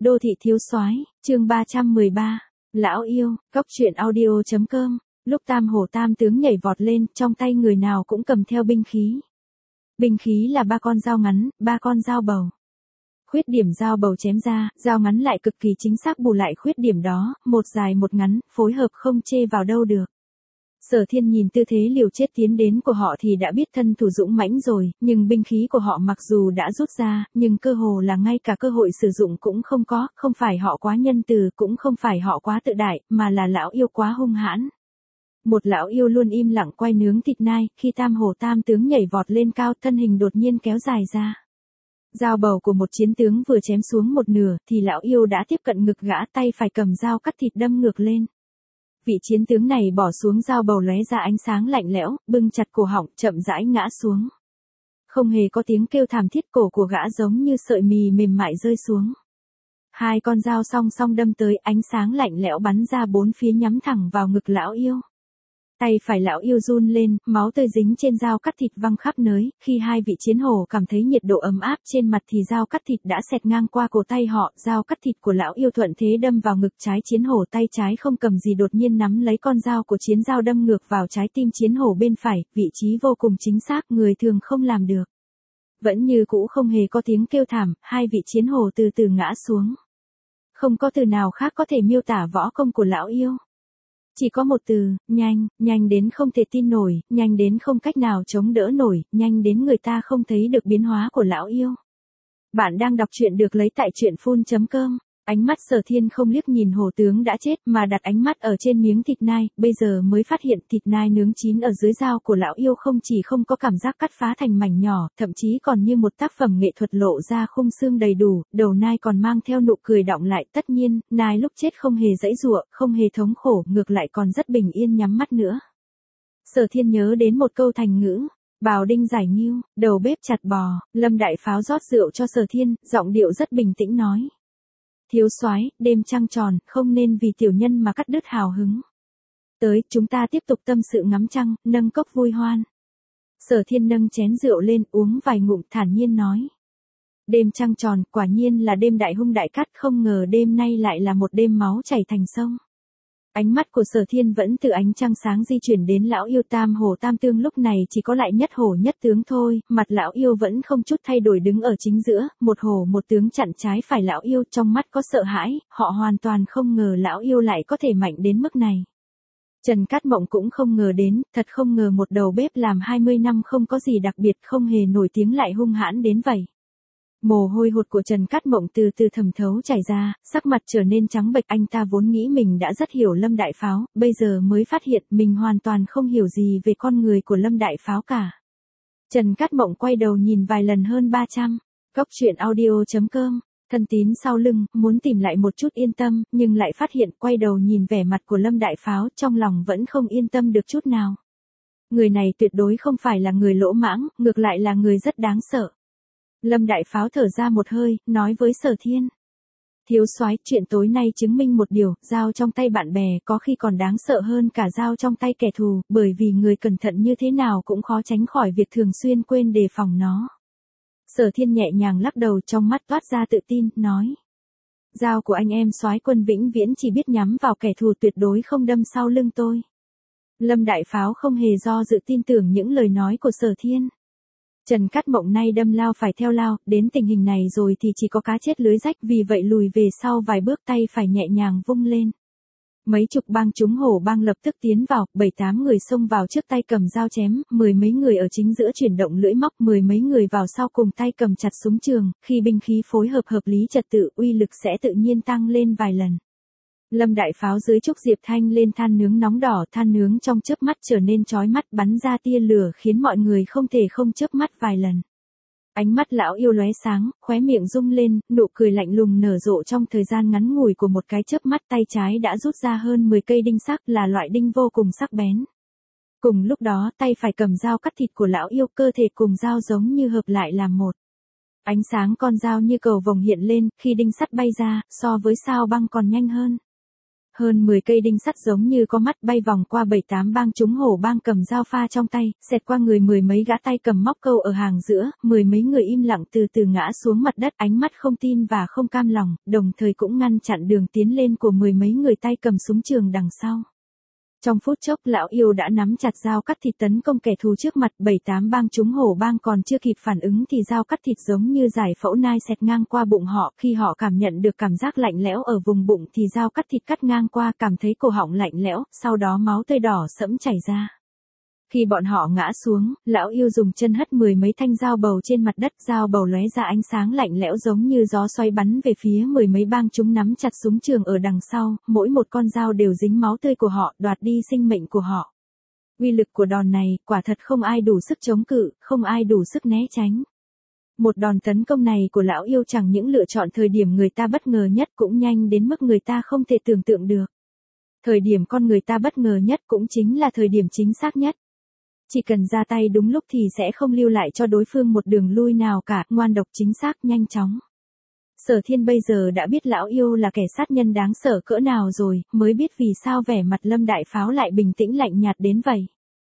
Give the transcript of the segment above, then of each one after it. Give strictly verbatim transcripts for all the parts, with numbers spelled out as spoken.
Đô thị thiếu soái, chương ba trăm mười ba. Lão yêu, góc truyện audio chấm com. Lúc Tam Hổ Tam tướng nhảy vọt lên, trong tay người nào cũng cầm theo binh khí. Binh khí là ba con dao ngắn, ba con dao bầu. Khuyết điểm dao bầu chém ra, dao ngắn lại cực kỳ chính xác bù lại khuyết điểm đó, một dài một ngắn, phối hợp không chê vào đâu được. Sở Thiên nhìn tư thế liều chết tiến đến của họ thì đã biết thân thủ dũng mãnh rồi, nhưng binh khí của họ mặc dù đã rút ra, nhưng cơ hồ là ngay cả cơ hội sử dụng cũng không có, không phải họ quá nhân từ, cũng không phải họ quá tự đại, mà là lão yêu quá hung hãn. Một lão yêu luôn im lặng quay nướng thịt nai, khi Tam Hổ Tam tướng nhảy vọt lên cao, thân hình đột nhiên kéo dài ra. Dao bầu của một chiến tướng vừa chém xuống một nửa, thì lão yêu đã tiếp cận ngực gã, tay phải cầm dao cắt thịt đâm ngược lên. Vị chiến tướng này bỏ xuống dao bầu lóe ra ánh sáng lạnh lẽo, bưng chặt cổ họng, chậm rãi ngã xuống. Không hề có tiếng kêu thảm thiết, cổ của gã giống như sợi mì mềm mại rơi xuống. Hai con dao song song đâm tới, ánh sáng lạnh lẽo bắn ra bốn phía nhắm thẳng vào ngực lão yêu. Tay phải lão yêu run lên, máu tươi dính trên dao cắt thịt văng khắp nơi, khi hai vị chiến hổ cảm thấy nhiệt độ ấm áp trên mặt thì dao cắt thịt đã xẹt ngang qua cổ tay họ, dao cắt thịt của lão yêu thuận thế đâm vào ngực trái chiến hổ, tay trái không cầm gì đột nhiên nắm lấy con dao của chiến dao đâm ngược vào trái tim chiến hổ bên phải, vị trí vô cùng chính xác, người thường không làm được. Vẫn như cũ không hề có tiếng kêu thảm, hai vị chiến hổ từ từ ngã xuống. Không có từ nào khác có thể miêu tả võ công của lão yêu. Chỉ có một từ, nhanh, nhanh đến không thể tin nổi, nhanh đến không cách nào chống đỡ nổi, nhanh đến người ta không thấy được biến hóa của lão yêu. Bạn đang đọc truyện được lấy tại truyện phun chấm com. Ánh mắt Sở Thiên không liếc nhìn hổ tướng đã chết mà đặt ánh mắt ở trên miếng thịt nai, bây giờ mới phát hiện thịt nai nướng chín ở dưới dao của lão yêu không chỉ không có cảm giác cắt phá thành mảnh nhỏ, thậm chí còn như một tác phẩm nghệ thuật lộ ra khung xương đầy đủ, đầu nai còn mang theo nụ cười đọng lại, tất nhiên, nai lúc chết không hề giãy giụa, không hề thống khổ, ngược lại còn rất bình yên nhắm mắt nữa. Sở Thiên nhớ đến một câu thành ngữ. Bào đinh giải nghiêu, đầu bếp chặt bò. Lâm Đại Pháo rót rượu cho Sở Thiên, giọng điệu rất bình tĩnh nói. Thiếu soái, đêm trăng tròn, không nên vì tiểu nhân mà cắt đứt hào hứng. Tới, chúng ta tiếp tục tâm sự ngắm trăng, nâng cốc vui hoan. Sở Thiên nâng chén rượu lên, uống vài ngụm, thản nhiên nói. Đêm trăng tròn, quả nhiên là đêm đại hung đại cát, không ngờ đêm nay lại là một đêm máu chảy thành sông. Ánh mắt của Sở Thiên vẫn từ ánh trăng sáng di chuyển đến lão yêu Tam Hổ Tam Tương, lúc này chỉ có lại nhất hổ nhất tướng thôi, mặt lão yêu vẫn không chút thay đổi đứng ở chính giữa, một hổ một tướng chặn trái phải lão yêu, trong mắt có sợ hãi, họ hoàn toàn không ngờ lão yêu lại có thể mạnh đến mức này. Trần Cát Mộng cũng không ngờ đến, thật không ngờ một đầu bếp làm hai mươi năm không có gì đặc biệt, không hề nổi tiếng lại hung hãn đến vậy. Mồ hôi hột của Trần Cát Mộng từ từ thẩm thấu chảy ra, sắc mặt trở nên trắng bệch, anh ta vốn nghĩ mình đã rất hiểu Lâm Đại Pháo, bây giờ mới phát hiện mình hoàn toàn không hiểu gì về con người của Lâm Đại Pháo cả. Trần Cát Mộng quay đầu nhìn vài lần hơn ba trăm. Góc truyện audio chấm com. Thân tín sau lưng, muốn tìm lại một chút yên tâm, nhưng lại phát hiện quay đầu nhìn vẻ mặt của Lâm Đại Pháo, trong lòng vẫn không yên tâm được chút nào. Người này tuyệt đối không phải là người lỗ mãng, ngược lại là người rất đáng sợ. Lâm Đại Pháo thở ra một hơi, nói với Sở Thiên. Thiếu soái, chuyện tối nay chứng minh một điều, dao trong tay bạn bè có khi còn đáng sợ hơn cả dao trong tay kẻ thù, bởi vì người cẩn thận như thế nào cũng khó tránh khỏi việc thường xuyên quên đề phòng nó. Sở Thiên nhẹ nhàng lắc đầu, trong mắt toát ra tự tin, nói. Dao của anh em soái quân vĩnh viễn chỉ biết nhắm vào kẻ thù, tuyệt đối không đâm sau lưng tôi. Lâm Đại Pháo không hề do dự tin tưởng những lời nói của Sở Thiên. Trần Cát Mộng nay đâm lao phải theo lao, đến tình hình này rồi thì chỉ có cá chết lưới rách, vì vậy lùi về sau vài bước, tay phải nhẹ nhàng vung lên. Mấy chục bang chúng hổ bang lập tức tiến vào, bảy tám người xông vào trước tay cầm dao chém, mười mấy người ở chính giữa chuyển động lưỡi móc, mười mấy người vào sau cùng tay cầm chặt súng trường, khi binh khí phối hợp hợp lý trật tự, uy lực sẽ tự nhiên tăng lên vài lần. Lâm Đại Pháo dưới trúc diệp thanh lên than nướng nóng đỏ, than nướng trong chớp mắt trở nên chói mắt, bắn ra tia lửa khiến mọi người không thể không chớp mắt vài lần. Ánh mắt lão yêu lóe sáng, khóe miệng rung lên, nụ cười lạnh lùng nở rộ trong thời gian ngắn ngủi của một cái chớp mắt, tay trái đã rút ra hơn mười cây đinh sắc, là loại đinh vô cùng sắc bén. Cùng lúc đó, tay phải cầm dao cắt thịt của lão yêu, cơ thể cùng dao giống như hợp lại làm một. Ánh sáng con dao như cầu vồng hiện lên, khi đinh sắt bay ra, so với sao băng còn nhanh hơn. Hơn mười cây đinh sắt giống như có mắt bay vòng qua bảy tám bang chúng hổ bang cầm dao pha trong tay, xẹt qua người mười mấy gã tay cầm móc câu ở hàng giữa, mười mấy người im lặng từ từ ngã xuống mặt đất, ánh mắt không tin và không cam lòng, đồng thời cũng ngăn chặn đường tiến lên của mười mấy người tay cầm súng trường đằng sau. Trong phút chốc lão yêu đã nắm chặt dao cắt thịt tấn công kẻ thù trước mặt, bảy tám bang chúng hổ bang còn chưa kịp phản ứng thì dao cắt thịt giống như giải phẫu nai xẹt ngang qua bụng họ, khi họ cảm nhận được cảm giác lạnh lẽo ở vùng bụng thì dao cắt thịt cắt ngang qua, cảm thấy cổ họng lạnh lẽo, sau đó máu tươi đỏ sẫm chảy ra. Khi bọn họ ngã xuống, lão yêu dùng chân hất mười mấy thanh dao bầu trên mặt đất, dao bầu lóe ra ánh sáng lạnh lẽo giống như gió xoay bắn về phía mười mấy bang chúng nắm chặt súng trường ở đằng sau, mỗi một con dao đều dính máu tươi của họ, đoạt đi sinh mệnh của họ. Uy lực của đòn này, quả thật không ai đủ sức chống cự, không ai đủ sức né tránh. Một đòn tấn công này của lão yêu chẳng những lựa chọn thời điểm người ta bất ngờ nhất, cũng nhanh đến mức người ta không thể tưởng tượng được. Thời điểm con người ta bất ngờ nhất cũng chính là thời điểm chính xác nhất. Chỉ cần ra tay đúng lúc thì sẽ không lưu lại cho đối phương một đường lui nào cả, ngoan độc, chính xác, nhanh chóng. Sở Thiên bây giờ đã biết lão yêu là kẻ sát nhân đáng sợ cỡ nào rồi, mới biết vì sao vẻ mặt Lâm Đại Pháo lại bình tĩnh lạnh nhạt đến vậy.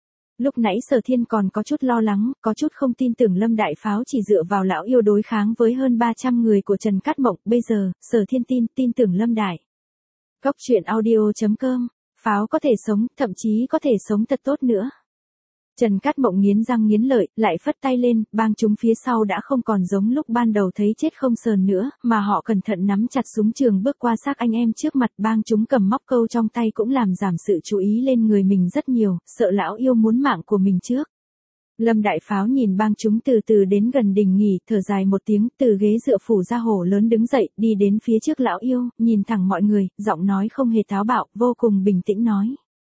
Lúc nãy Sở Thiên còn có chút lo lắng, có chút không tin tưởng Lâm Đại Pháo chỉ dựa vào lão yêu đối kháng với hơn ba trăm người của Trần Cát Mộng, bây giờ, Sở Thiên tin, tin tưởng Lâm Đại. Cốc truyện audio chấm com, Pháo có thể sống, thậm chí có thể sống thật tốt nữa. Trần Cát Mộng nghiến răng nghiến lợi, lại phất tay lên, bang chúng phía sau đã không còn giống lúc ban đầu thấy chết không sờn nữa, mà họ cẩn thận nắm chặt súng trường bước qua xác anh em trước mặt, bang chúng cầm móc câu trong tay cũng làm giảm sự chú ý lên người mình rất nhiều, sợ lão yêu muốn mạng của mình trước. Lâm Đại Pháo nhìn bang chúng từ từ đến gần đình nghỉ, thở dài một tiếng, từ ghế dựa phủ ra hổ lớn đứng dậy, đi đến phía trước lão yêu, nhìn thẳng mọi người, giọng nói không hề táo bạo, vô cùng bình tĩnh nói.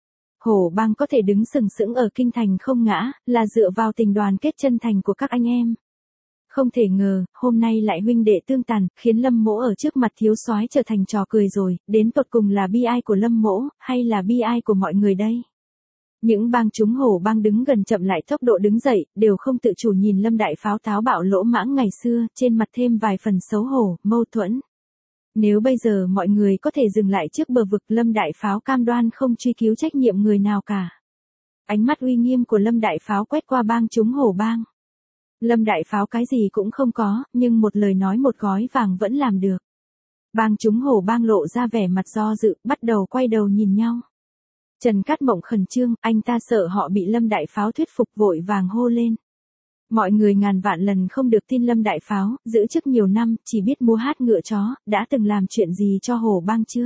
Hổ bang có thể đứng sừng sững ở kinh thành không ngã, là dựa vào tình đoàn kết chân thành của các anh em. Không thể ngờ, hôm nay lại huynh đệ tương tàn, khiến Lâm Mỗ ở trước mặt thiếu soái trở thành trò cười rồi, đến tột cùng là bi ai của Lâm Mỗ, hay là bi ai của mọi người đây? Những bang chúng hổ bang đứng gần chậm lại tốc độ đứng dậy, đều không tự chủ nhìn Lâm Đại Pháo táo bạo lỗ mãng ngày xưa, trên mặt thêm vài phần xấu hổ, mâu thuẫn. Nếu bây giờ mọi người có thể dừng lại trước bờ vực, Lâm Đại Pháo cam đoan không truy cứu trách nhiệm người nào cả. Ánh mắt uy nghiêm của Lâm Đại Pháo quét qua bang chúng hổ bang. Lâm Đại Pháo cái gì cũng không có, nhưng một lời nói một gói vàng vẫn làm được. Bang chúng hổ bang lộ ra vẻ mặt do dự, bắt đầu quay đầu nhìn nhau. Trần Cát Mộng khẩn trương, anh ta sợ họ bị Lâm Đại Pháo thuyết phục, vội vàng hô lên. Mọi người ngàn vạn lần không được tin Lâm Đại Pháo, giữ chức nhiều năm, chỉ biết múa hát ngựa chó, đã từng làm chuyện gì cho hổ bang chưa?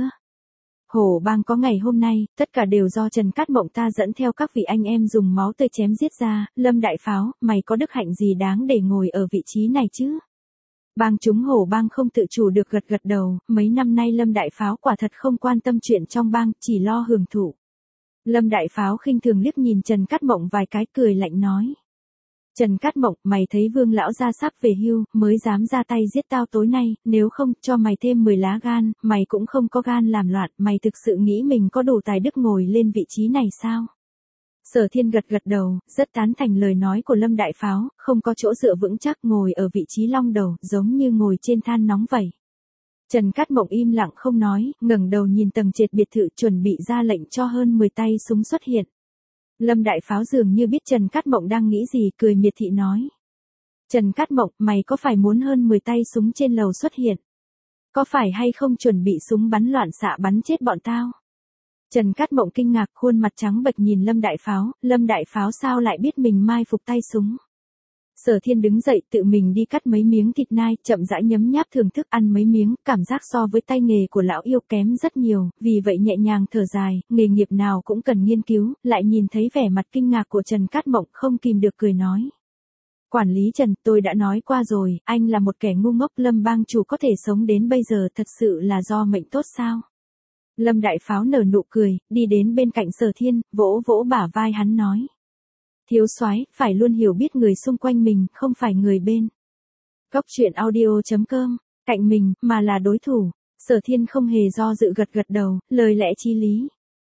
Hổ bang có ngày hôm nay, tất cả đều do Trần Cát Mộng ta dẫn theo các vị anh em dùng máu tươi chém giết ra, Lâm Đại Pháo, mày có đức hạnh gì đáng để ngồi ở vị trí này chứ? Bang chúng hổ bang không tự chủ được gật gật đầu, mấy năm nay Lâm Đại Pháo quả thật không quan tâm chuyện trong bang, chỉ lo hưởng thụ. Lâm Đại Pháo khinh thường liếc nhìn Trần Cát Mộng vài cái, cười lạnh nói. Trần Cát Mộng, mày thấy Vương lão gia sắp về hưu, mới dám ra tay giết tao tối nay, nếu không, cho mày thêm mười lá gan, mày cũng không có gan làm loạn, mày thực sự nghĩ mình có đủ tài đức ngồi lên vị trí này sao? Sở Thiên gật gật đầu, rất tán thành lời nói của Lâm Đại Pháo, không có chỗ dựa vững chắc, ngồi ở vị trí long đầu, giống như ngồi trên than nóng vậy. Trần Cát Mộng im lặng không nói, ngẩng đầu nhìn tầng trệt biệt thự, chuẩn bị ra lệnh cho hơn mười tay súng xuất hiện. Lâm Đại Pháo dường như biết Trần Cát Mộng đang nghĩ gì, cười miệt thị nói. Trần Cát Mộng, mày có phải muốn hơn mười tay súng trên lầu xuất hiện? Có phải hay không chuẩn bị súng bắn loạn xạ bắn chết bọn tao? Trần Cát Mộng kinh ngạc, khuôn mặt trắng bệch nhìn Lâm Đại Pháo, Lâm Đại Pháo sao lại biết mình mai phục tay súng? Sở Thiên đứng dậy tự mình đi cắt mấy miếng thịt nai, chậm rãi nhấm nháp thưởng thức ăn mấy miếng, cảm giác so với tay nghề của lão yêu kém rất nhiều, vì vậy nhẹ nhàng thở dài, nghề nghiệp nào cũng cần nghiên cứu, lại nhìn thấy vẻ mặt kinh ngạc của Trần Cát Mộng, không kìm được cười nói. Quản lý Trần, tôi đã nói qua rồi, anh là một kẻ ngu ngốc, Lâm bang chủ có thể sống đến bây giờ thật sự là do mệnh tốt sao? Lâm Đại Pháo nở nụ cười, đi đến bên cạnh Sở Thiên, vỗ vỗ bả vai hắn nói. Thiếu soái, phải luôn hiểu biết người xung quanh mình, không phải người bên. Cốc truyện audio chấm com, cạnh mình, mà là đối thủ. Sở Thiên không hề do dự gật gật đầu, lời lẽ chí lý.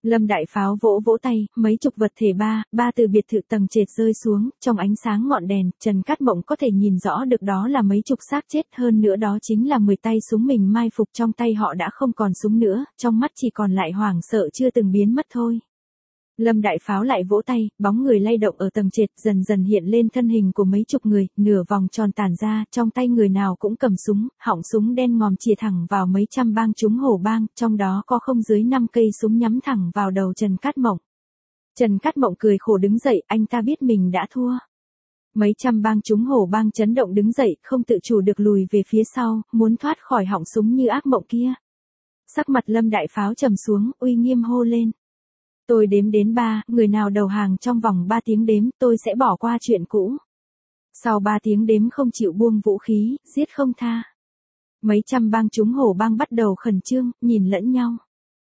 Lâm Đại Pháo vỗ vỗ tay, mấy chục vật thể ba, ba từ biệt thự tầng trệt rơi xuống, trong ánh sáng ngọn đèn, Trần Cát Mộng có thể nhìn rõ được đó là mấy chục xác chết, hơn nữa đó chính là mười tay súng mình mai phục trong tay họ đã không còn súng nữa, trong mắt chỉ còn lại hoảng sợ chưa từng biến mất thôi. Lâm Đại Pháo lại vỗ tay, bóng người lay động ở tầng trệt dần dần hiện lên thân hình của mấy chục người, nửa vòng tròn tản ra, trong tay người nào cũng cầm súng, họng súng đen ngòm chĩa thẳng vào mấy trăm bang chúng hổ bang, trong đó có không dưới năm cây súng nhắm thẳng vào đầu Trần Cát Mộng. Trần Cát Mộng cười khổ đứng dậy, anh ta biết mình đã thua. Mấy trăm bang chúng hổ bang chấn động đứng dậy, không tự chủ được lùi về phía sau, muốn thoát khỏi họng súng như ác mộng kia. Sắc mặt Lâm Đại Pháo trầm xuống, uy nghiêm hô lên. Tôi đếm đến ba, người nào đầu hàng trong vòng ba tiếng đếm, tôi sẽ bỏ qua chuyện cũ. Sau ba tiếng đếm không chịu buông vũ khí, giết không tha. Mấy trăm bang chúng hổ bang bắt đầu khẩn trương, nhìn lẫn nhau.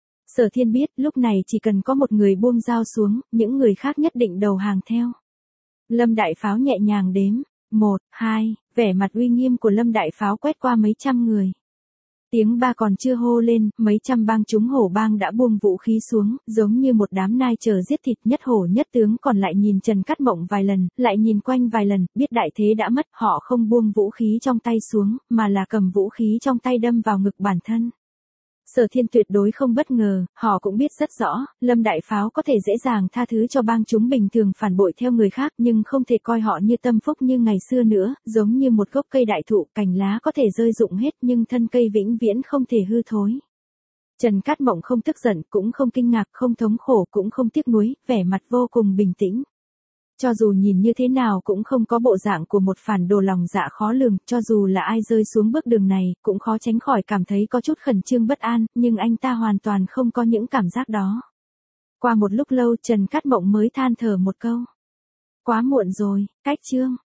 Sở Thiên biết, lúc này chỉ cần có một người buông dao xuống, những người khác nhất định đầu hàng theo. Lâm Đại Pháo nhẹ nhàng đếm, một, hai, vẻ mặt uy nghiêm của Lâm Đại Pháo quét qua mấy trăm người. Tiếng ba còn chưa hô lên, mấy trăm bang chúng hổ bang đã buông vũ khí xuống, giống như một đám nai chờ giết thịt, nhất hổ nhất tướng còn lại nhìn Trần Cát Mộng vài lần, lại nhìn quanh vài lần, biết đại thế đã mất, họ không buông vũ khí trong tay xuống, mà là cầm vũ khí trong tay đâm vào ngực bản thân. Sở Thiên tuyệt đối không bất ngờ, họ cũng biết rất rõ, Lâm Đại Pháo có thể dễ dàng tha thứ cho bang chúng bình thường phản bội theo người khác nhưng không thể coi họ như tâm phúc như ngày xưa nữa, giống như một gốc cây đại thụ, cành lá có thể rơi rụng hết nhưng thân cây vĩnh viễn không thể hư thối. Trần Cát Mộng không tức giận, cũng không kinh ngạc, không thống khổ, cũng không tiếc nuối, vẻ mặt vô cùng bình tĩnh. Cho dù nhìn như thế nào cũng không có bộ dạng của một phản đồ lòng dạ khó lường, cho dù là ai rơi xuống bước đường này, cũng khó tránh khỏi cảm thấy có chút khẩn trương bất an, nhưng anh ta hoàn toàn không có những cảm giác đó. Qua một lúc lâu Trần Cát Mộng mới than thở một câu. Quá muộn rồi, cách chương.